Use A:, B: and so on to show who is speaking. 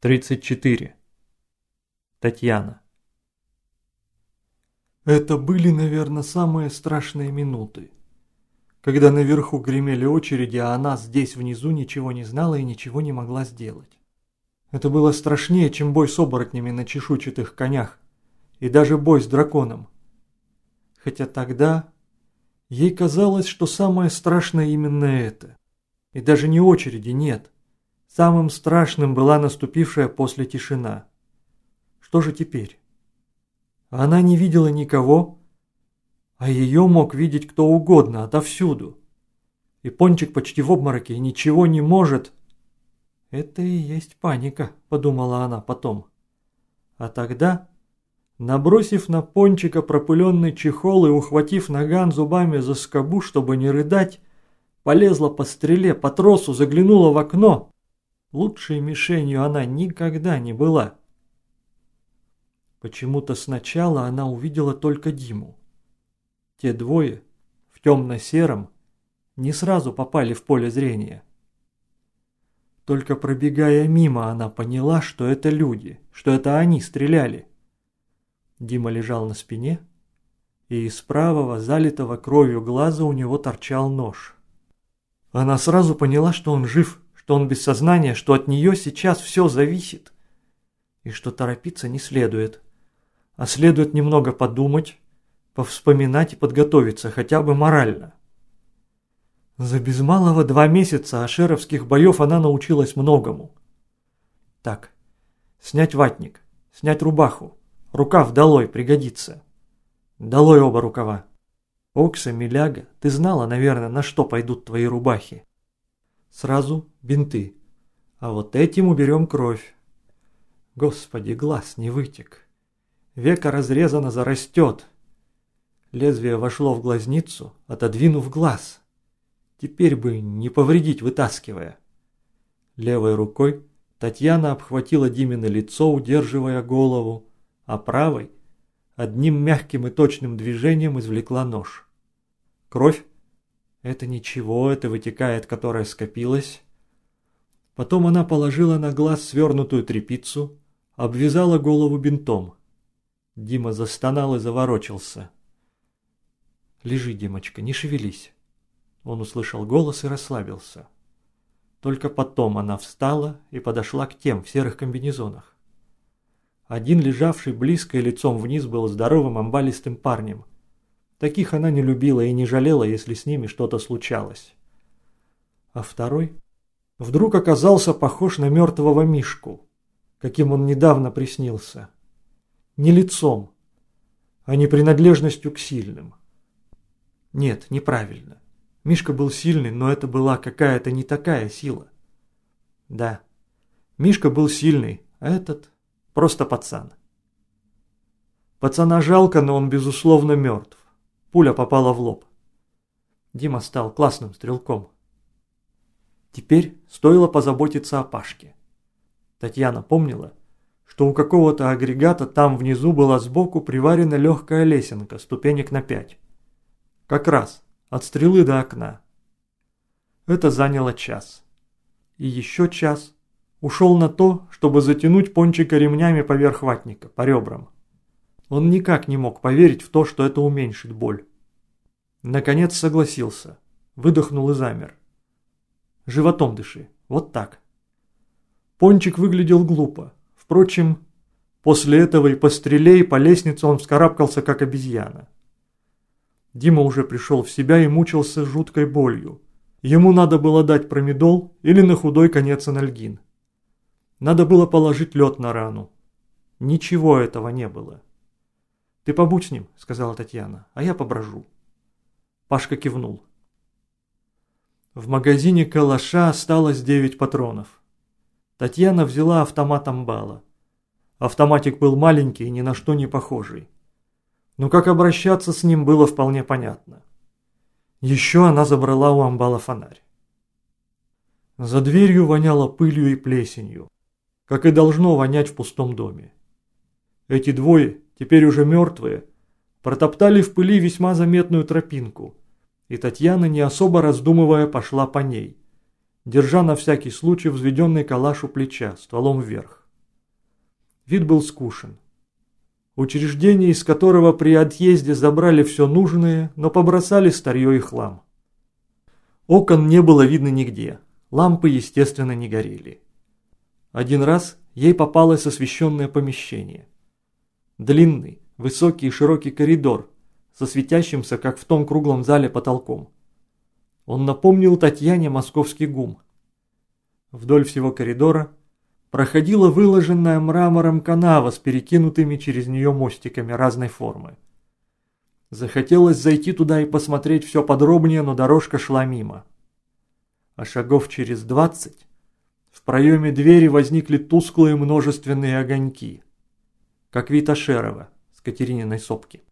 A: 34. Татьяна. Это были, наверное, самые страшные минуты. Когда наверху гремели очереди, а она здесь внизу ничего не знала и ничего не могла сделать. Это было страшнее, чем бой с оборотнями на чешуйчатых конях и даже бой с драконом. Хотя тогда ей казалось, что самое страшное именно это. И даже не очереди, нет. Самым страшным была наступившая после тишина. Что же теперь? Она не видела никого, а ее мог видеть кто угодно, отовсюду. И Пончик почти в обмороке и ничего не может. Это и есть паника, подумала она потом. А тогда, набросив на Пончика пропыленный чехол и ухватив наган зубами за скобу, чтобы не рыдать, полезла по стреле, по тросу, заглянула в окно. Лучшей мишенью она никогда не была. Почему-то сначала она увидела только Диму. Те двое, в темно-сером, не сразу попали в поле зрения. Только пробегая мимо, она поняла, что это люди, что это они стреляли. Дима лежал на спине, и из правого, залитого кровью глаза у него торчал нож. Она сразу поняла, что он жив, что он без сознания, что от нее сейчас все зависит, и что торопиться не следует, а следует немного подумать, повспоминать и подготовиться, хотя бы морально. За без малого 2 месяца ашеровских боев она научилась многому. Так, снять ватник, снять рубаху, рукав долой, пригодится. Долой оба рукава. Окса, Миляга, ты знала, наверное, на что пойдут твои рубахи. Сразу бинты. А вот этим уберем кровь. Господи, глаз не вытек. Веко разрезано, зарастет. Лезвие вошло в глазницу, отодвинув глаз. Теперь бы не повредить, вытаскивая. Левой рукой Татьяна обхватила Димино лицо, удерживая голову, а правой одним мягким и точным движением извлекла нож. Кровь? Это ничего, это вытекает, которая скопилась. Потом она положила на глаз свернутую тряпицу, обвязала голову бинтом. Дима застонал и заворочился. «Лежи, Димочка, не шевелись». Он услышал голос и расслабился. Только потом она встала и подошла к тем в серых комбинезонах. Один, лежавший близко и лицом вниз, был здоровым амбалистым парнем. Таких она не любила и не жалела, если с ними что-то случалось. А второй вдруг оказался похож на мертвого Мишку, каким он недавно приснился. Не лицом, а не принадлежностью к сильным. Нет, неправильно. Мишка был сильный, но это была какая-то не такая сила. Да, Мишка был сильный, а этот просто пацан. Пацана жалко, но он безусловно мертв. Пуля попала в лоб. Дима стал классным стрелком. Теперь стоило позаботиться о Пашке. Татьяна помнила, что у какого-то агрегата там внизу была сбоку приварена легкая лесенка, ступенек на 5. Как раз от стрелы до окна. Это заняло час. И еще час ушел на то, чтобы затянуть Пончика ремнями поверх ватника, по ребрам. Он никак не мог поверить в то, что это уменьшит боль. Наконец согласился, выдохнул и замер. Животом дыши, вот так. Пончик выглядел глупо. Впрочем, после этого и по стреле, и по лестнице он вскарабкался, как обезьяна. Дима уже пришел в себя и мучился жуткой болью. Ему надо было дать промедол или на худой конец анальгин. Надо было положить лед на рану. Ничего этого не было. «Ты побудь с ним», — сказала Татьяна, — «а я поброжу». Пашка кивнул. В магазине калаша осталось 9 патронов. Татьяна взяла автомат амбала. Автоматик был маленький и ни на что не похожий. Но как обращаться с ним было вполне понятно. Еще она забрала у амбала фонарь. За дверью воняло пылью и плесенью, как и должно вонять в пустом доме. Эти двое, теперь уже мертвые, протоптали в пыли весьма заметную тропинку, и Татьяна, не особо раздумывая, пошла по ней, держа на всякий случай взведенный калаш у плеча, стволом вверх. Вид был скучен. Учреждение, из которого при отъезде забрали все нужное, но побросали старье и хлам. Окон не было видно нигде, лампы, естественно, не горели. Один раз ей попалось освещенное помещение. Длинный, высокий и широкий коридор со светящимся, как в том круглом зале, потолком. Он напомнил Татьяне московский ГУМ. Вдоль всего коридора проходила выложенная мрамором канава с перекинутыми через нее мостиками разной формы. Захотелось зайти туда и посмотреть все подробнее, но дорожка шла мимо. А шагов через 20 в проеме двери возникли тусклые множественные огоньки, как вид Ашерова с Катерининой сопки.